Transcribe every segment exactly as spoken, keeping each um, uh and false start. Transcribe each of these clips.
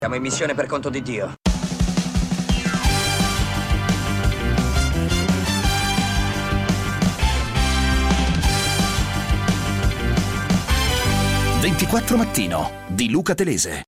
Siamo in missione per conto di Dio. ventiquattro Mattino di Luca Telese.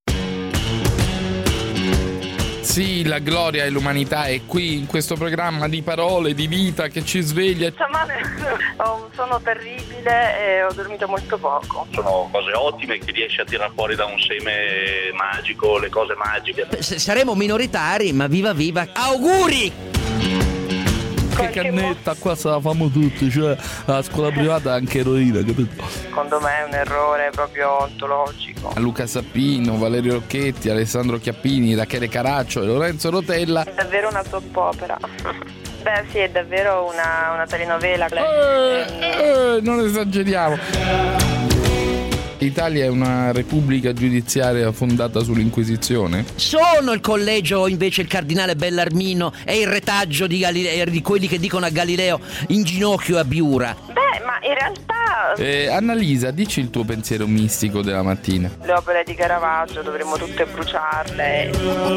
Sì, la gloria e l'umanità è qui, in questo programma di parole, di vita che ci sveglia. Stamane ho un sonno terribile e ho dormito molto poco. Sono cose ottime che riesci a tirar fuori da un seme magico, le cose magiche. Saremo minoritari, ma viva viva. Auguri! Che cannetta, qua se la famo tutti, cioè la scuola privata è anche eroina, capito? Secondo me è un errore proprio ontologico. Luca Sappino, Valerio Rocchetti, Alessandro Chiappini, Rachele Caraccio e Lorenzo Rotella. È davvero una soap opera. Beh sì, è davvero una, una telenovela. Eh, eh, non esageriamo. L'Italia è una repubblica giudiziaria fondata sull'Inquisizione? Sono il collegio invece il cardinale Bellarmino e il retaggio di, Galileo, di quelli che dicono a Galileo in ginocchio a Biura. Beh, ma in realtà... Eh, Annalisa, dici il tuo pensiero mistico della mattina. Le opere di Caravaggio dovremmo tutte bruciarle.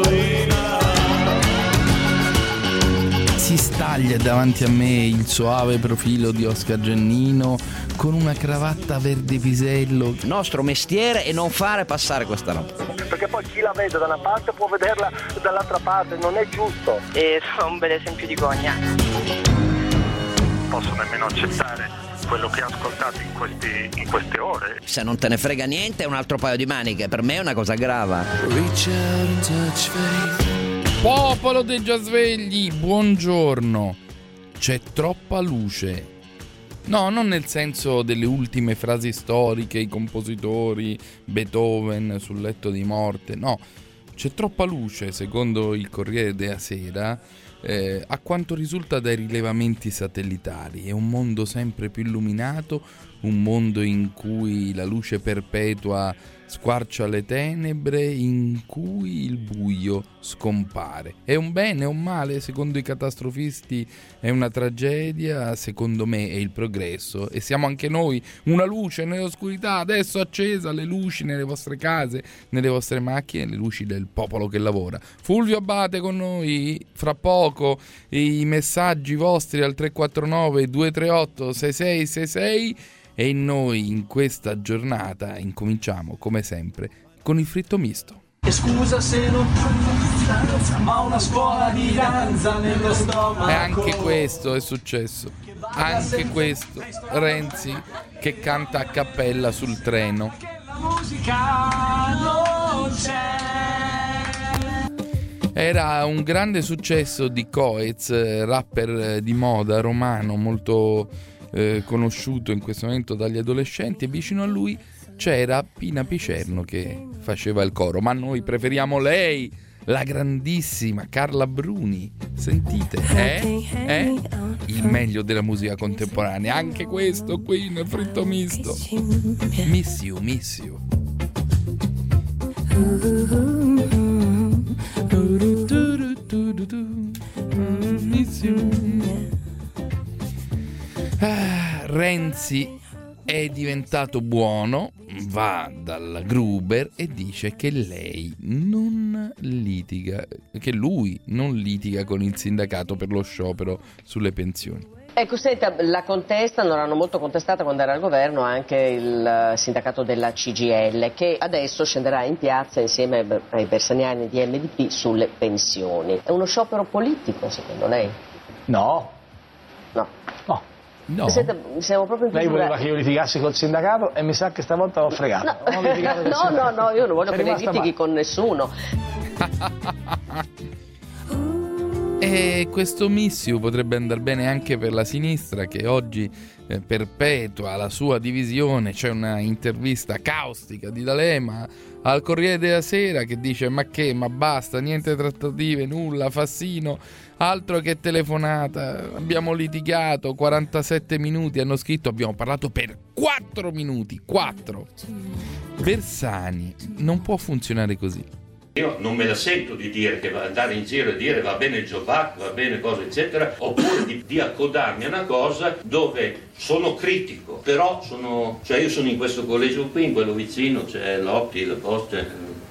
Si staglia davanti a me il soave profilo di Oscar Giannino con una cravatta verde pisello. Il nostro mestiere è non fare passare questa roba. Perché poi chi la vede da una parte può vederla dall'altra parte, non è giusto. E sono un bel esempio di gogna. Non posso nemmeno accettare quello che ho ascoltato in, questi, in queste ore. Se non te ne frega niente è un altro paio di maniche, per me è una cosa grave. Popolo dei già svegli, buongiorno. C'è troppa luce. No, non nel senso delle ultime frasi storiche, i compositori, Beethoven sul letto di morte, no. C'è troppa luce, secondo il Corriere della Sera, eh, a quanto risulta dai rilevamenti satellitari. È un mondo sempre più illuminato, un mondo in cui la luce perpetua squarcia le tenebre, in cui il buio scompare. È un bene o un male? Secondo i catastrofisti è una tragedia, secondo me è il progresso, e siamo anche noi una luce nell'oscurità, adesso accesa, le luci nelle vostre case, nelle vostre macchine, le luci del popolo che lavora. Fulvio Abate con noi, fra poco i messaggi vostri al tre quattro nove due tre otto sei sei sei sei. E noi in questa giornata incominciamo, come sempre, con il fritto misto. E scusa se non danza, ma una scuola di danza nello stomaco. E anche questo è successo. Anche questo. Renzi che canta a cappella sul treno. Che la musica non c'è. Era un grande successo di Coez, rapper di moda romano, molto... Eh, conosciuto in questo momento dagli adolescenti, e vicino a lui c'era Pina Picerno che faceva il coro, ma noi preferiamo lei, la grandissima Carla Bruni. Sentite, eh? Eh? Il meglio della musica contemporanea, anche questo qui nel fritto misto. Miss you, miss you. Miss you. Ah, Renzi è diventato buono, va dalla Gruber e dice che lei non litiga, che lui non litiga con il sindacato per lo sciopero sulle pensioni. Ecco, senta, la contestano, l'hanno molto contestata quando era al governo anche il sindacato della C G I L, che adesso scenderà in piazza insieme ai bersaniani di M D P sulle pensioni. È uno sciopero politico, secondo lei? No. No. No. No. Senta, siamo proprio in Lei chiusura. voleva che io litigassi col sindacato e mi sa che stavolta l'ho fregato. No, Non ho litigato col no, sindacato. no, no, io non voglio Sei che lei rimasta litighi male. con nessuno. E questo missio potrebbe andare bene anche per la sinistra, che oggi eh, perpetua la sua divisione. C'è una intervista caustica di D'Alema al Corriere della Sera che dice: ma che, ma basta, niente trattative, nulla, Fassino, altro che telefonata, abbiamo litigato quarantasette minuti, hanno scritto, abbiamo parlato per quattro minuti, quattro. Bersani, non può funzionare così. Io non me la sento di dire che va andare in giro e dire va bene il Jovac, va bene cosa eccetera, oppure di, di accodarmi a una cosa dove sono critico, però sono, cioè io sono in questo collegio qui, in quello vicino c'è l'Opti, la Poste,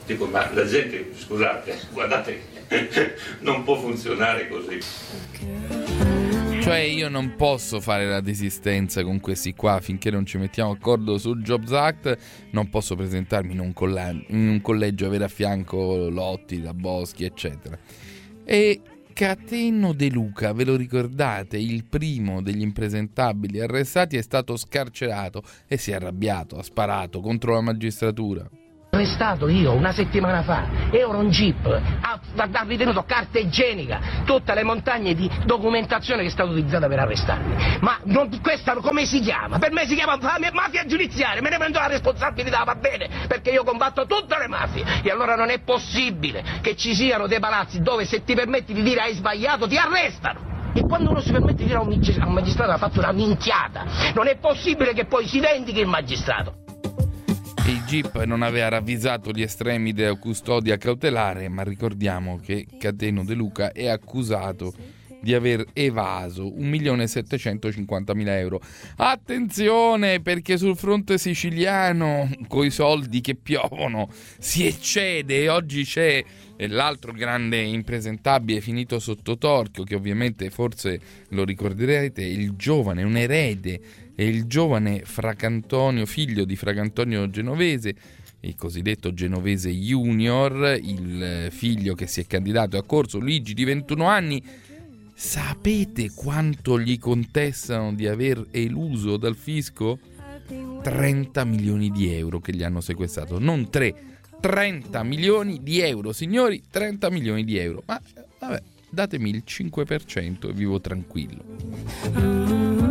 Dico, ma la gente, scusate, guardate, non può funzionare così. Cioè io non posso fare la desistenza con questi qua finché non ci mettiamo d'accordo sul Jobs Act, non posso presentarmi in un, colla- in un collegio, avere a fianco Lotti, da Boschi, eccetera. E Cateno De Luca, ve lo ricordate? Il primo degli impresentabili arrestati è stato scarcerato e si è arrabbiato, ha sparato contro la magistratura. Arrestato io una settimana fa, ero un jeep, ha, ha ritenuto carta igienica tutte le montagne di documentazione che è stata utilizzata per arrestarmi. Ma non, questa come si chiama? Per me si chiama mafia giudiziaria, me ne prendo la responsabilità, va bene, perché io combatto tutte le mafie. E allora non è possibile che ci siano dei palazzi dove se ti permetti di dire hai sbagliato ti arrestano. E quando uno si permette di dire a un magistrato ha fatto una minchiata, non è possibile che poi si vendichi il magistrato. Il G I P non aveva ravvisato gli estremi della custodia cautelare, ma ricordiamo che Cateno De Luca è accusato di aver evaso un milione settecentocinquantamila euro. Attenzione, perché sul fronte siciliano, coi soldi che piovono, si eccede e oggi c'è l'altro grande impresentabile finito sotto torchio, che ovviamente forse lo ricorderete, il giovane, un erede, è il giovane Fracantonio, figlio di Fracantonio Genovese, il cosiddetto Genovese Junior, il figlio che si è candidato a corso, Luigi di ventuno anni. Sapete quanto gli contestano di aver eluso dal fisco? trenta milioni di euro che gli hanno sequestrato, non tre, trenta milioni di euro, signori, trenta milioni di euro. Ma vabbè, datemi il cinque per cento e vivo tranquillo.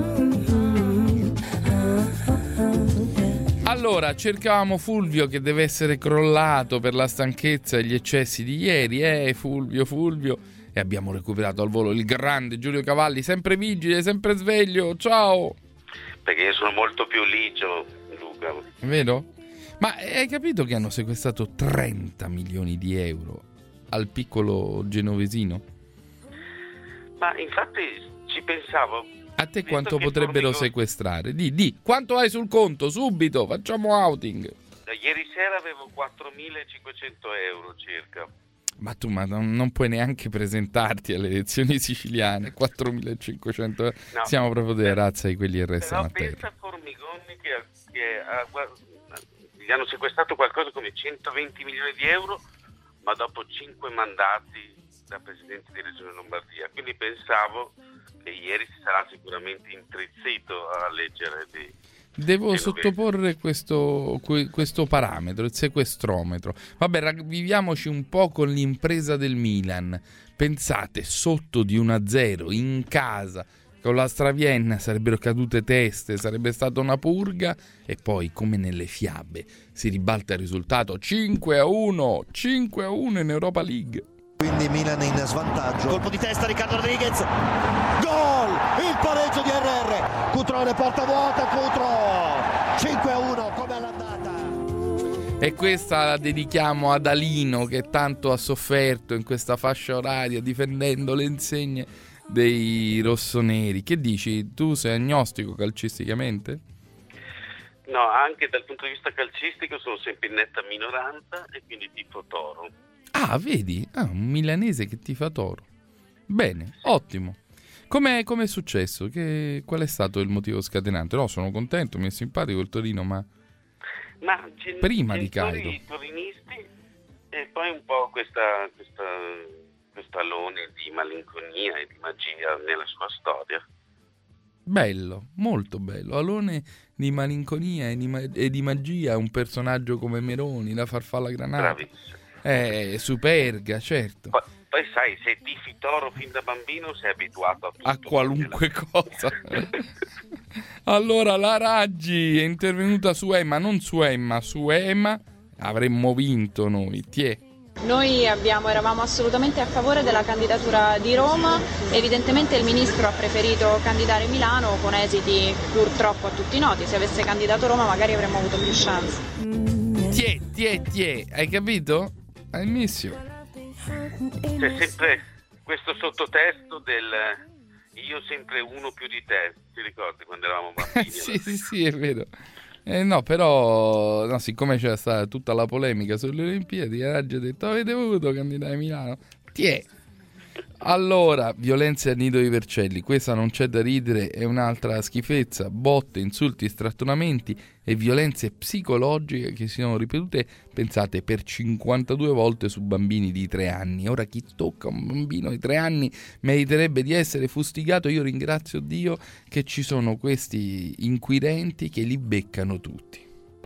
Allora, cercavamo Fulvio che deve essere crollato per la stanchezza e gli eccessi di ieri, eh, Fulvio, Fulvio, e abbiamo recuperato al volo il grande Giulio Cavalli, sempre vigile, sempre sveglio, ciao! Perché io sono molto più ligio, Luca. Vero? Ma hai capito che hanno sequestrato trenta milioni di euro al piccolo genovesino? Ma infatti ci pensavo. A te quanto potrebbero Formigoni... sequestrare? Di, di, quanto hai sul conto? Subito, facciamo outing. Ieri sera avevo quattromilacinquecento euro circa. Ma tu ma non, non puoi neanche presentarti alle elezioni siciliane, quattromilacinquecento euro. No. Siamo proprio delle razze di quelli che restano a terra. Pensa a Formigoni che, che ha, gli hanno sequestrato qualcosa come centoventi milioni di euro, ma dopo cinque mandati da presidente di Regione Lombardia. Quindi pensavo che ieri si sarà sicuramente intrizzito a leggere di... Devo di sottoporre questo, questo parametro, il sequestrometro. Vabbè, ravviviamoci un po' con l'impresa del Milan. Pensate, sotto di uno a zero, in casa, con la Stravienna sarebbero cadute teste, sarebbe stata una purga, e poi, come nelle fiabe, si ribalta il risultato cinque a uno, cinque a uno in Europa League. Quindi Milan in svantaggio. Colpo di testa Riccardo Rodriguez. Gol! Il pareggio di R R. Cutrone porta vuota, Cutro. cinque a uno come all'andata. E questa la dedichiamo ad Alino, che tanto ha sofferto in questa fascia oraria difendendo le insegne dei rossoneri. Che dici? Tu sei agnostico calcisticamente? No, anche dal punto di vista calcistico sono sempre in netta minoranza e quindi tifo Toro. Ah, vedi? Ah, un milanese che tifa Toro. Bene, ottimo. Com'è, com'è successo? Che, qual è stato il motivo scatenante? No, sono contento, mi è simpatico il Torino, ma, ma gen- prima di Cairo. I torinisti e poi un po' questa, questa, questo alone di malinconia e di magia nella sua storia. Bello, molto bello. Alone di malinconia e di, ma- e di magia, un personaggio come Meroni, la farfalla granata. Bravissimo. Eh, superga, certo. Poi, poi sai, se tifi Toro fin da bambino sei abituato a tutto. A qualunque cosa. Allora, la Raggi è intervenuta su Emma, non su Emma, su Emma. Avremmo vinto noi, tiè. Noi abbiamo, eravamo assolutamente a favore della candidatura di Roma, evidentemente il ministro ha preferito candidare Milano con esiti purtroppo a tutti noti, se avesse candidato Roma magari avremmo avuto più chance. Tiè, tiè, tiè, hai capito? Hai messo. C'è sempre questo sottotesto del io sempre uno più di te, ti ricordi quando eravamo bambini? sì, sì, sì, è vero. Eh no, però, no, siccome c'è stata tutta la polemica sulle Olimpiadi, Raggi ha detto: avete voluto candidare Milano? Tiè. Allora, violenze al nido di Vercelli, questa non c'è da ridere, è un'altra schifezza, botte, insulti, strattonamenti e violenze psicologiche che si sono ripetute, pensate, per cinquantadue volte su bambini di tre anni. Ora chi tocca un bambino di tre anni meriterebbe di essere fustigato. Io ringrazio Dio che ci sono questi inquirenti che li beccano tutti.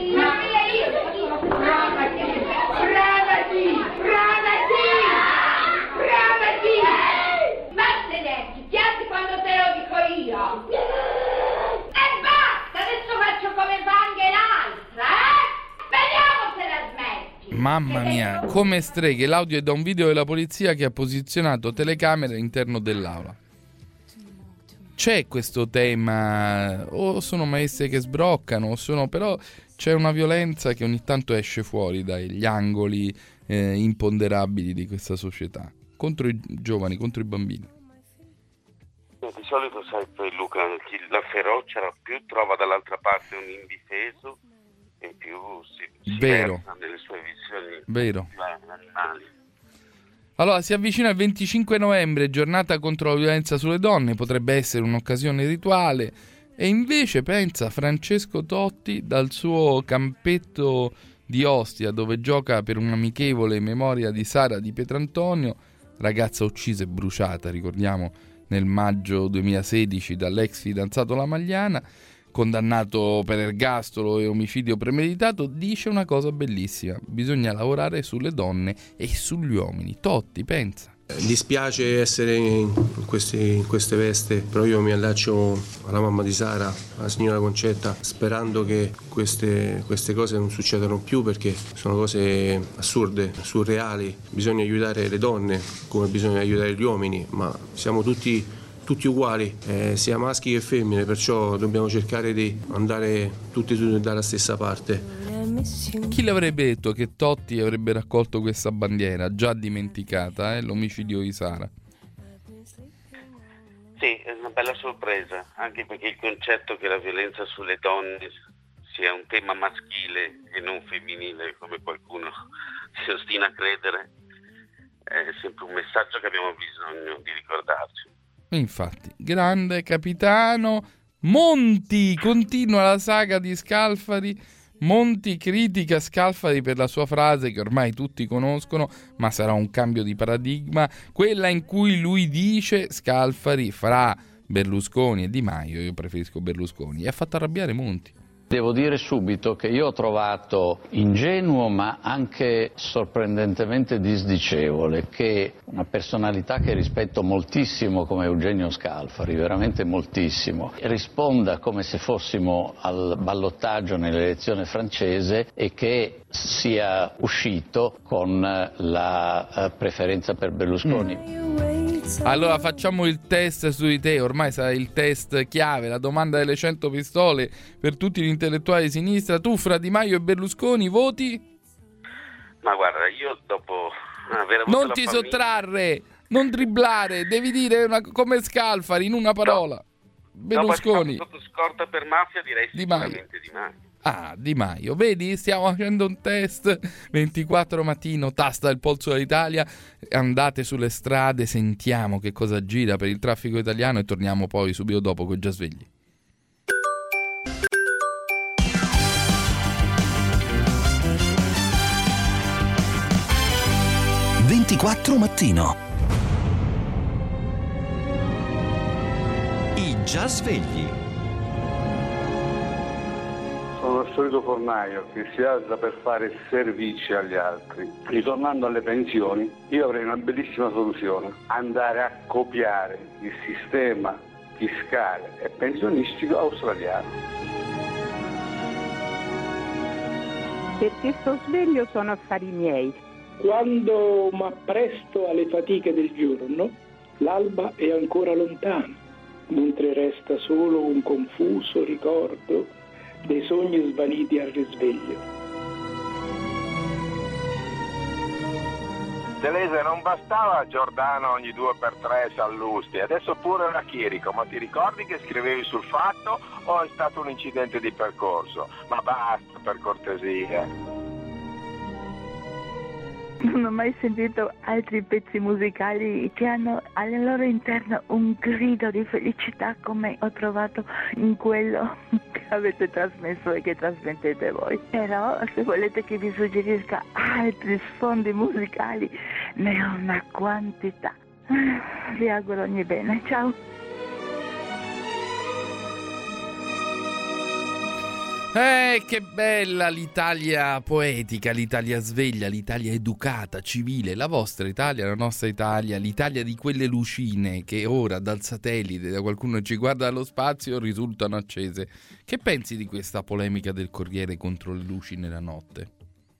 E basta, adesso faccio come fa anche l'altra, eh? Vediamo se la smetti. Mamma mia, come streghe, l'audio è da un video della polizia che ha posizionato telecamere all'interno dell'aula. C'è questo tema, o sono maestre che sbroccano, o sono, però c'è una violenza che ogni tanto esce fuori dagli angoli eh, imponderabili di questa società, contro i giovani, contro i bambini. Di solito, sai, poi Luca, chi la ferocia più trova dall'altra parte un indifeso e più si, si Vero. versa nelle sue visioni Vero. più animali. Allora, si avvicina il venticinque novembre, giornata contro la violenza sulle donne, potrebbe essere un'occasione rituale, e invece pensa Francesco Totti dal suo campetto di Ostia, dove gioca per un'amichevole in memoria di Sara Di Pietrantonio, ragazza uccisa e bruciata, ricordiamo, nel maggio duemilasedici dall'ex fidanzato La Magliana, condannato per ergastolo e omicidio premeditato, dice una cosa bellissima: bisogna lavorare sulle donne e sugli uomini. Totti, pensa. Dispiace essere in, questi, in queste veste, però io mi allaccio alla mamma di Sara, alla signora Concetta, sperando che queste, queste cose non succedano più, perché sono cose assurde, surreali. Bisogna aiutare le donne come bisogna aiutare gli uomini, ma siamo tutti, tutti uguali, eh, sia maschi che femmine, perciò dobbiamo cercare di andare tutti dalla stessa parte. Chi le avrebbe detto che Totti avrebbe raccolto questa bandiera già dimenticata, eh, l'omicidio di Sara? Sì, è una bella sorpresa, anche perché il concetto che la violenza sulle donne sia un tema maschile e non femminile, come qualcuno si ostina a credere, è sempre un messaggio che abbiamo bisogno di ricordarci. Infatti, grande capitano Monti, continua la saga di Scalfari. Monti critica Scalfari per la sua frase che ormai tutti conoscono, ma sarà un cambio di paradigma, quella in cui lui dice: Scalfari fra Berlusconi e Di Maio io preferisco Berlusconi, e ha fatto arrabbiare Monti. Devo dire subito che io ho trovato ingenuo ma anche sorprendentemente disdicevole che una personalità che rispetto moltissimo come Eugenio Scalfari, veramente moltissimo, risponda come se fossimo al ballottaggio nell'elezione francese e che sia uscito con la preferenza per Berlusconi. Mm. Allora facciamo il test su di te, ormai sarà il test chiave, la domanda delle cento pistole per tutti gli intellettuali di sinistra. Tu fra Di Maio e Berlusconi voti? Ma guarda, io dopo aver avuto non la ti famiglia... sottrarre, non dribblare, devi dire una, come Scalfari in una parola. No. Berlusconi. Dopo sotto scorta per mafia direi Di Maio. sicuramente Di Maio. Ah, Di Maio, vedi, stiamo facendo un test. Ventiquattro mattino, tasta del polso dell'Italia, andate sulle strade, sentiamo che cosa gira per il traffico italiano e torniamo poi subito dopo con Già Svegli. ventiquattro mattino. I Già Svegli. Sono il solito fornaio che si alza per fare servizi agli altri. Ritornando alle pensioni, io avrei una bellissima soluzione: andare a copiare il sistema fiscale e pensionistico australiano. Perché sto sveglio sono affari miei. Quando mi appresto alle fatiche del giorno, l'alba è ancora lontana, mentre resta solo un confuso ricordo dei sogni svaniti al risveglio. Telese, non bastava Giordano ogni due per tre Sallusti, adesso pure la Chirico, ma ti ricordi che scrivevi sul Fatto o è stato un incidente di percorso? Ma basta, per cortesia. Non ho mai sentito altri pezzi musicali che hanno al loro interno un grido di felicità come ho trovato in quello che avete trasmesso e che trasmettete voi. Però se volete che vi suggerisca altri sfondi musicali, ne ho una quantità. Vi auguro ogni bene. Ciao. Eh, che bella l'Italia poetica, l'Italia sveglia, l'Italia educata, civile, la vostra Italia, la nostra Italia, l'Italia di quelle lucine che ora dal satellite, da qualcuno ci guarda dallo spazio, risultano accese. Che pensi di questa polemica del Corriere contro le luci nella notte?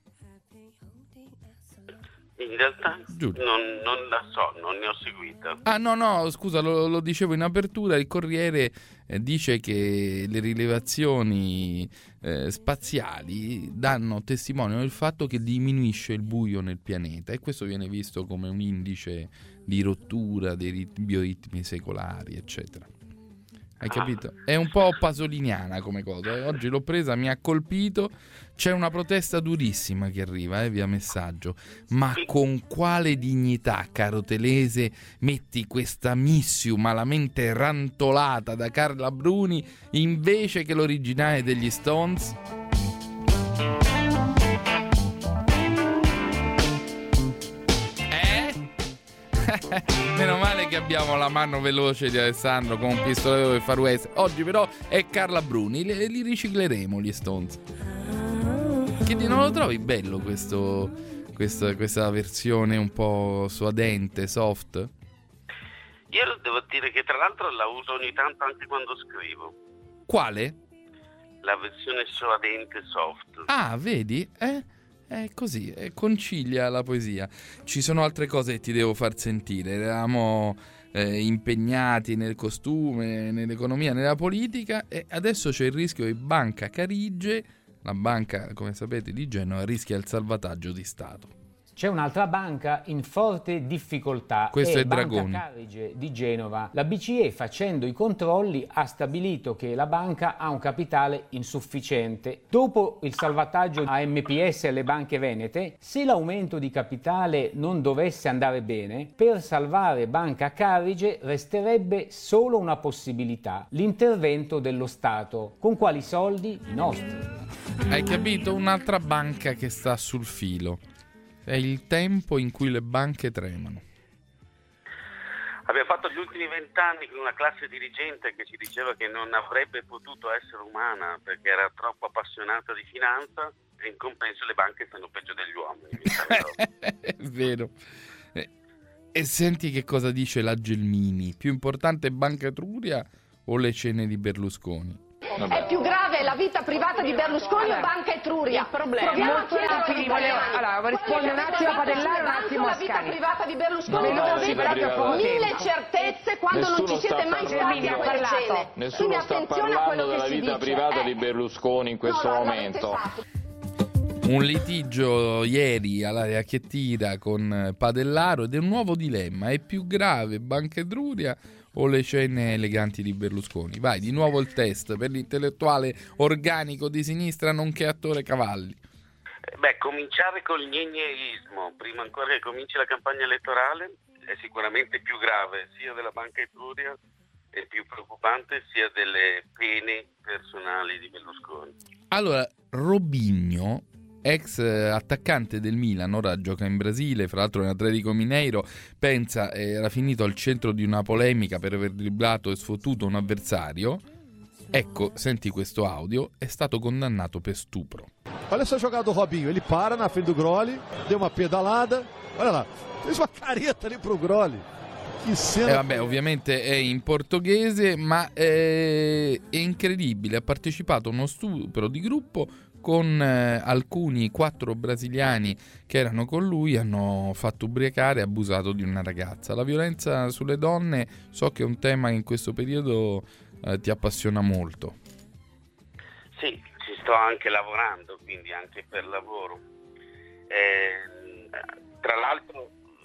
In realtà non, non la so, non ne ho seguita. Ah no no, scusa, lo, lo dicevo in apertura, il Corriere eh, dice che le rilevazioni eh, spaziali danno testimone del fatto che diminuisce il buio nel pianeta e questo viene visto come un indice di rottura dei rit- bioritmi secolari, eccetera. Hai capito? È un po' pasoliniana come cosa. Oggi l'ho presa, mi ha colpito. C'è una protesta durissima che arriva, eh, via messaggio. Ma con quale dignità, caro Telese, metti questa Missiu malamente rantolata da Carla Bruni invece che l'originale degli Stones? Meno male che abbiamo la mano veloce di Alessandro con un pistoletto del Far West. Oggi però è Carla Bruni, li, li ricicleremo gli Stones. Che non lo trovi bello questo, questa, questa versione un po' suadente, soft? Io devo dire che tra l'altro la uso ogni tanto anche quando scrivo. Quale? La versione suadente soft. Ah, vedi? Eh? È così, è concilia la poesia. Ci sono altre cose che ti devo far sentire. Eravamo eh, impegnati nel costume, nell'economia, nella politica e adesso c'è il rischio che Banca Carige, la banca, come sapete, di Genova, rischia il salvataggio di Stato. C'è un'altra banca in forte difficoltà, questo è, è Banca Dragoni. Carige di Genova. La B C E, facendo i controlli, ha stabilito che la banca ha un capitale insufficiente. Dopo il salvataggio a M P S e alle banche venete, se l'aumento di capitale non dovesse andare bene, per salvare Banca Carige resterebbe solo una possibilità: l'intervento dello Stato. Con quali soldi? I nostri. Hai capito? Un'altra banca che sta sul filo. È il tempo in cui le banche tremano. Abbiamo fatto gli ultimi vent'anni con una classe dirigente che ci diceva che non avrebbe potuto essere umana perché era troppo appassionata di finanza e in compenso le banche stanno peggio degli uomini. È vero. E, e senti che cosa dice la Gelmini. Più importante Banca Etruria o le cene di Berlusconi? Vabbè. È più grave la vita privata di Berlusconi o Banca Etruria? Il problema Proviamo a chiedere volevo, allora, rispondo un attimo a Padellaro, un attimo a Scani. La vita privata di Berlusconi no, dove avete mille certezze quando Nessuno non ci siete mai stati a quelle cene. Nessuno sta parlando della vita privata di Berlusconi in questo no, no, momento. Un litigio ieri all'area Chiettina con Padellaro ed è un nuovo dilemma. È più grave Banca Etruria o le cene eleganti di Berlusconi? Vai, di nuovo il test per l'intellettuale organico di sinistra nonché attore Cavalli. Beh, cominciare col gnegneismo prima ancora che cominci la campagna elettorale è sicuramente più grave sia della Banca Etruria e più preoccupante sia delle pene personali di Berlusconi. Allora, Robinho, ex attaccante del Milan, ora gioca in Brasile, fra l'altro nell'Atletico Mineiro, pensa era finito al centro di una polemica per aver dribblato e sfottuto un avversario. Ecco, senti questo audio, è stato condannato per stupro. Olha essa jogada do Robinho, ele para na frente do Groli, deu uma pedalada, olha lá, fez uma careta ali pro Groli. Che cena. E vabbè, ovviamente è in portoghese, ma è, è incredibile, ha partecipato a uno stupro di gruppo con eh, alcuni quattro brasiliani che erano con lui, hanno fatto ubriacare e abusato di una ragazza. La violenza sulle donne so che è un tema che in questo periodo eh, ti appassiona molto. Sì, ci sto anche lavorando, quindi anche per lavoro. Eh, tra l'altro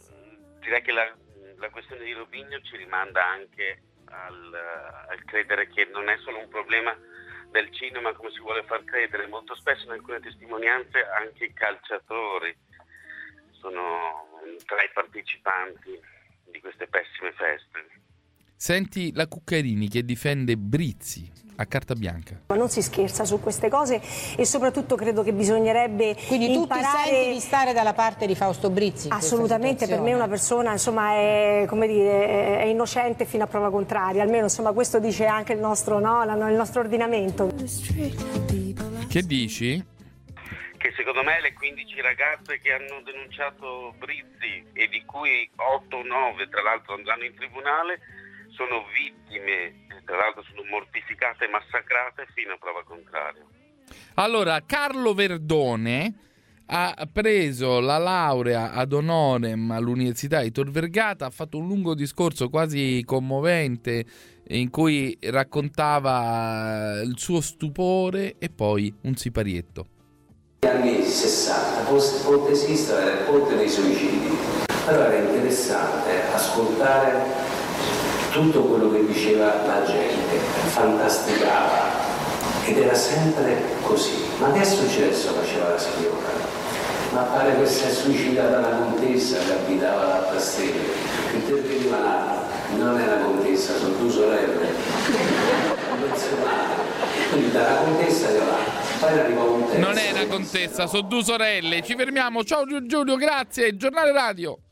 direi che la, la questione di Robinho ci rimanda anche al, al credere che non è solo un problema del cinema come si vuole far credere. Molto spesso in alcune testimonianze anche i calciatori sono tra i partecipanti di queste pessime feste. Senti la Cuccarini che difende Brizzi a carta bianca. Ma non si scherza su queste cose e soprattutto credo che bisognerebbe Quindi imparare... tu ti senti di stare dalla parte di Fausto Brizzi? Assolutamente, per me una persona insomma è, come dire, è innocente fino a prova contraria, almeno insomma questo dice anche il nostro, no, il nostro ordinamento. Che dici? Che secondo me le quindici ragazze che hanno denunciato Brizzi e di cui otto o nove tra l'altro andranno in tribunale sono vittime, tra l'altro sono mortificate e massacrate fino a prova contraria. Allora, Carlo Verdone ha preso la laurea ad honorem all'Università di Tor Vergata, ha fatto un lungo discorso quasi commovente in cui raccontava il suo stupore e poi un siparietto. Negli anni sessanta Ponte Sisto era il ponte dei suicidi, allora era interessante ascoltare tutto quello che diceva la gente, fantasticava ed era sempre così. Ma che è successo? Faceva la signora. Ma pare che si è suicidata la contessa che abitava l'Alta Stelle, che interveniva là, non è la contessa, sono due sorelle, quindi dalla contessa che va, poi arriva un terzo. Non è una contessa, sono due sorelle. Ci fermiamo, ciao Giulio, grazie, Giornale Radio.